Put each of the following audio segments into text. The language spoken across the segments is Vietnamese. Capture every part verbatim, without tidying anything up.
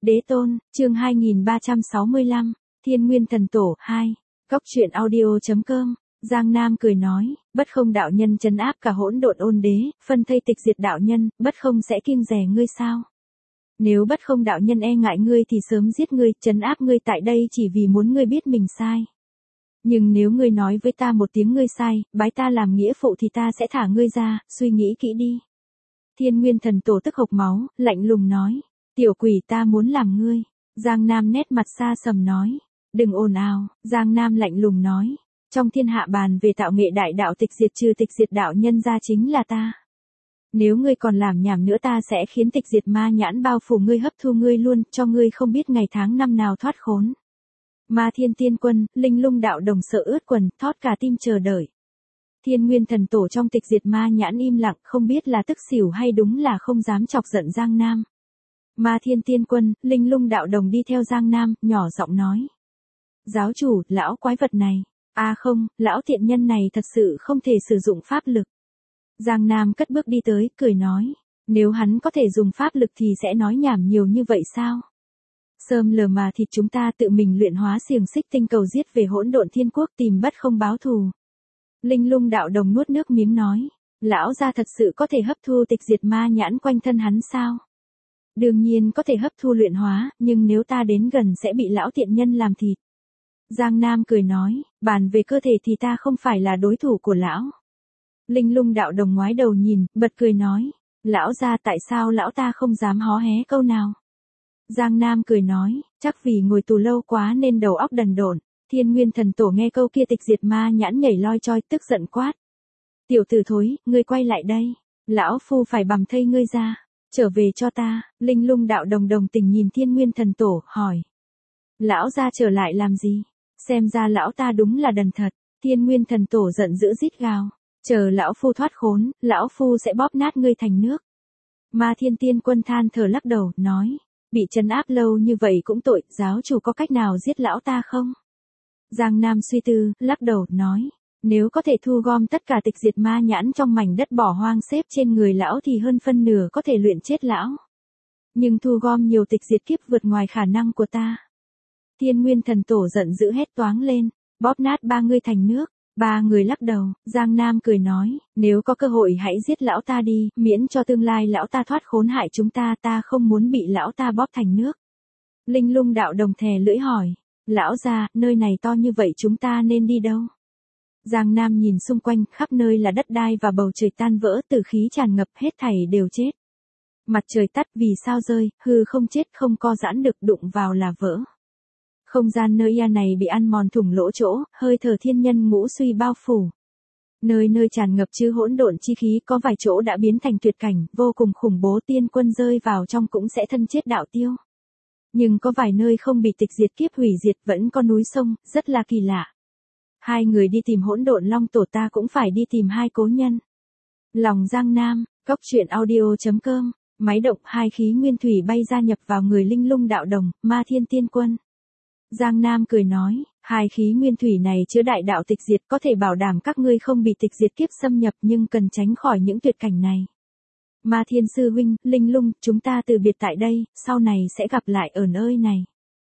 Đế tôn, chương hai nghìn ba trăm sáu mươi lăm, Thiên Nguyên Thần Tổ, hai. Cốc truyện audio.com, Giang Nam cười nói, bất không đạo nhân trấn áp cả hỗn độn ôn đế, phân thây tịch diệt đạo nhân, bất không sẽ kiêng dè ngươi sao? Nếu bất không đạo nhân e ngại ngươi thì sớm giết ngươi, trấn áp ngươi tại đây chỉ vì muốn ngươi biết mình sai. Nhưng nếu ngươi nói với ta một tiếng ngươi sai, bái ta làm nghĩa phụ thì ta sẽ thả ngươi ra, suy nghĩ kỹ đi. Thiên Nguyên Thần Tổ tức hộc máu, lạnh lùng nói. Tiểu quỷ ta muốn làm ngươi. Giang Nam nét mặt xa sầm nói. Đừng ồn ào, Giang Nam lạnh lùng nói. Trong thiên hạ bàn về tạo nghệ đại đạo tịch diệt trừ tịch diệt đạo nhân ra chính là ta. Nếu ngươi còn làm nhảm nữa ta sẽ khiến tịch diệt ma nhãn bao phủ ngươi hấp thu ngươi luôn, cho ngươi không biết ngày tháng năm nào thoát khốn. Ma Thiên Tiên Quân, Linh Lung đạo đồng sợ ướt quần, thót cả tim chờ đợi. Thiên Nguyên Thần Tổ trong tịch diệt ma nhãn im lặng, không biết là tức xỉu hay đúng là không dám chọc giận Giang Nam. Ma Thiên Tiên Quân, Linh Lung đạo đồng đi theo Giang Nam, nhỏ giọng nói. Giáo chủ, lão quái vật này. À không, lão tiện nhân này thật sự không thể sử dụng pháp lực. Giang Nam cất bước đi tới, cười nói. Nếu hắn có thể dùng pháp lực thì sẽ nói nhảm nhiều như vậy sao? Sơm lờ mà thịt chúng ta tự mình luyện hóa xiềng xích tinh cầu giết về hỗn độn thiên quốc tìm bất không báo thù. Linh Lung đạo đồng nuốt nước miếng nói. Lão gia thật sự có thể hấp thu tịch diệt ma nhãn quanh thân hắn sao? Đương nhiên có thể hấp thu luyện hóa, nhưng nếu ta đến gần sẽ bị lão tiện nhân làm thịt. Giang Nam cười nói, bàn về cơ thể thì ta không phải là đối thủ của lão. Linh Lung đạo đồng ngoái đầu nhìn, bật cười nói, lão gia tại sao lão ta không dám hó hé câu nào? Giang Nam cười nói, chắc vì ngồi tù lâu quá nên đầu óc đần độn. Thiên Nguyên Thần Tổ nghe câu kia tịch diệt ma nhãn nhảy loi choi tức giận quát. Tiểu tử thối, ngươi quay lại đây. Lão phu phải bằm thây ngươi ra. Trở về cho ta. Linh Lung đạo đồng đồng tình nhìn Thiên Nguyên Thần Tổ, hỏi. Lão ra trở lại làm gì? Xem ra lão ta đúng là đần thật. Thiên Nguyên Thần Tổ giận dữ rít gào. Chờ lão phu thoát khốn, lão phu sẽ bóp nát ngươi thành nước. Ma Thiên Tiên Quân than thở lắc đầu, nói. Bị trấn áp lâu như vậy cũng tội, giáo chủ có cách nào giết lão ta không? Giang Nam suy tư, lắc đầu, nói. Nếu có thể thu gom tất cả tịch diệt ma nhãn trong mảnh đất bỏ hoang xếp trên người lão thì hơn phân nửa có thể luyện chết lão. Nhưng thu gom nhiều tịch diệt kiếp vượt ngoài khả năng của ta. Thiên Nguyên Thần Tổ giận dữ hét toáng lên, bóp nát ba người thành nước. Ba người lắc đầu, Giang Nam cười nói, nếu có cơ hội hãy giết lão ta đi, miễn cho tương lai lão ta thoát khốn hại chúng ta, ta không muốn bị lão ta bóp thành nước. Linh Lung đạo đồng thè lưỡi hỏi, lão gia, nơi này to như vậy chúng ta nên đi đâu? Giang Nam nhìn xung quanh, khắp nơi là đất đai và bầu trời tan vỡ, tử khí tràn ngập, hết thảy đều chết. Mặt trời tắt, vì sao rơi, hư không chết, không co giãn được, đụng vào là vỡ. Không gian nơi ia này bị ăn mòn thủng lỗ chỗ, hơi thở thiên nhân ngũ suy bao phủ. Nơi nơi tràn ngập chư hỗn độn chi khí, có vài chỗ đã biến thành tuyệt cảnh, vô cùng khủng bố, tiên quân rơi vào trong cũng sẽ thân chết đạo tiêu. Nhưng có vài nơi không bị tịch diệt kiếp hủy diệt, vẫn có núi sông, rất là kỳ lạ. Hai người đi tìm hỗn độn long tổ, ta cũng phải đi tìm hai cố nhân. Lòng Giang Nam, cốc truyện audio.com, máy động hai khí nguyên thủy bay ra nhập vào người Linh Lung đạo đồng, Ma Thiên Tiên Quân. Giang Nam cười nói, hai khí nguyên thủy này chứa đại đạo tịch diệt, có thể bảo đảm các ngươi không bị tịch diệt kiếp xâm nhập, nhưng cần tránh khỏi những tuyệt cảnh này. Ma Thiên Sư huynh, Linh Lung, chúng ta từ biệt tại đây, sau này sẽ gặp lại ở nơi này.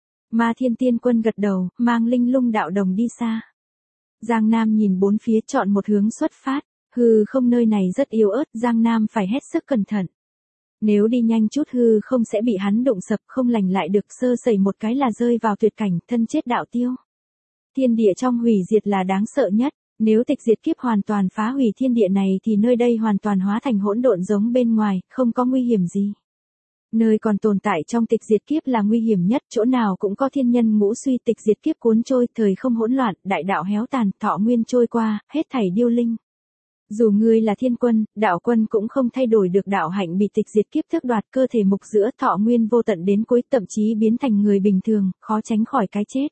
Ma Thiên Tiên Quân gật đầu, mang Linh Lung đạo đồng đi xa. Giang Nam nhìn bốn phía, chọn một hướng xuất phát, hư không nơi này rất yếu ớt, Giang Nam phải hết sức cẩn thận. Nếu đi nhanh chút hư không sẽ bị hắn đụng sập, không lành lại được, sơ sẩy một cái là rơi vào tuyệt cảnh, thân chết đạo tiêu. Thiên địa trong hủy diệt là đáng sợ nhất, nếu tịch diệt kiếp hoàn toàn phá hủy thiên địa này thì nơi đây hoàn toàn hóa thành hỗn độn giống bên ngoài, không có nguy hiểm gì. Nơi còn tồn tại trong tịch diệt kiếp là nguy hiểm nhất, chỗ nào cũng có thiên nhân ngũ suy, tịch diệt kiếp cuốn trôi, thời không hỗn loạn, đại đạo héo tàn, thọ nguyên trôi qua, hết thảy điêu linh. Dù ngươi là thiên quân, đạo quân cũng không thay đổi được đạo hạnh bị tịch diệt kiếp tước đoạt, cơ thể mục giữa, thọ nguyên vô tận đến cuối, thậm chí biến thành người bình thường, khó tránh khỏi cái chết.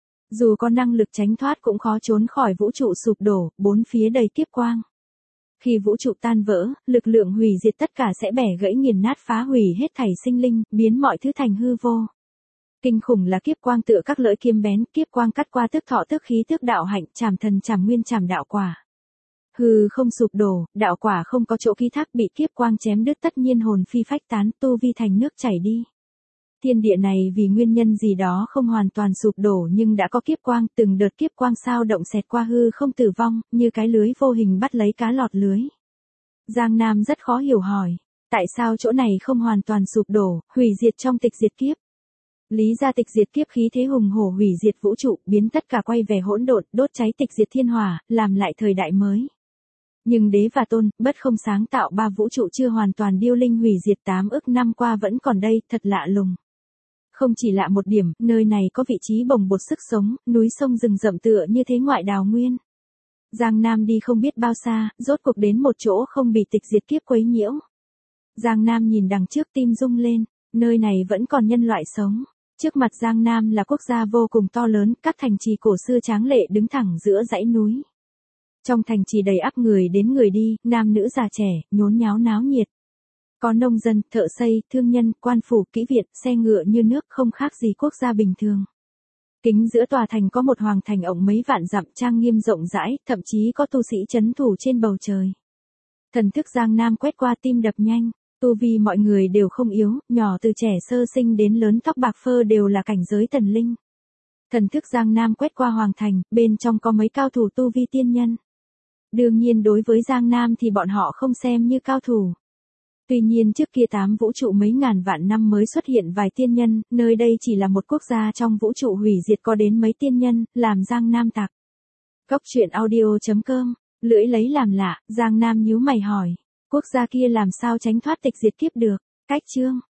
Dù có năng lực tránh thoát cũng khó trốn khỏi vũ trụ sụp đổ, bốn phía đầy kiếp quang. Khi vũ trụ tan vỡ, lực lượng hủy diệt tất cả sẽ bẻ gãy nghiền nát phá hủy hết thảy sinh linh, biến mọi thứ thành hư vô. Kinh khủng là kiếp quang tựa các lưỡi kiếm bén, kiếp quang cắt qua tức thọ tức khí tức đạo hạnh, chảm thần chảm nguyên chảm đạo quả. Hư không sụp đổ, đạo quả không có chỗ ký thác, bị kiếp quang chém đứt tất nhiên hồn phi phách tán, tu vi thành nước chảy đi. Thiên địa này vì nguyên nhân gì đó không hoàn toàn sụp đổ nhưng đã có kiếp quang, từng đợt kiếp quang sao động xẹt qua hư không tử vong, như cái lưới vô hình bắt lấy cá lọt lưới. Giang Nam rất khó hiểu hỏi, tại sao chỗ này không hoàn toàn sụp đổ, hủy diệt trong tịch diệt kiếp? Lý ra tịch diệt kiếp khí thế hùng hổ hủy diệt vũ trụ, biến tất cả quay về hỗn độn, đốt cháy tịch diệt thiên hỏa, làm lại thời đại mới. Nhưng đế và tôn, bất không sáng tạo ba vũ trụ chưa hoàn toàn điêu linh hủy diệt tám ức năm qua vẫn còn đây, thật lạ lùng. Không chỉ lạ một điểm, nơi này có vị trí bồng bột sức sống, núi sông rừng rậm tựa như thế ngoại đào nguyên. Giang Nam đi không biết bao xa, rốt cuộc đến một chỗ không bị tịch diệt kiếp quấy nhiễu. Giang Nam nhìn đằng trước tim rung lên, nơi này vẫn còn nhân loại sống. Trước mặt Giang Nam là quốc gia vô cùng to lớn, các thành trì cổ xưa tráng lệ đứng thẳng giữa dãy núi. Trong thành trì đầy ắp người đến người đi, nam nữ già trẻ, nhốn nháo náo nhiệt. Có nông dân, thợ xây, thương nhân, quan phủ, kỹ viện, xe ngựa như nước không khác gì quốc gia bình thường. Kính giữa tòa thành có một hoàng thành ổng mấy vạn dặm trang nghiêm rộng rãi, thậm chí có tu sĩ trấn thủ trên bầu trời. Thần thức Giang Nam quét qua tim đập nhanh, tu vi mọi người đều không yếu, nhỏ từ trẻ sơ sinh đến lớn tóc bạc phơ đều là cảnh giới thần linh. Thần thức Giang Nam quét qua hoàng thành, bên trong có mấy cao thủ tu vi tiên nhân. Đương nhiên đối với Giang Nam thì bọn họ không xem như cao thủ. Tuy nhiên trước kia tám vũ trụ mấy ngàn vạn năm mới xuất hiện vài tiên nhân, nơi đây chỉ là một quốc gia trong vũ trụ hủy diệt có đến mấy tiên nhân, làm Giang Nam tặc. Góc truyện audio chấm com, lưỡi lấy làm lạ, Giang Nam nhíu mày hỏi, quốc gia kia làm sao tránh thoát tịch diệt kiếp được? Cách chương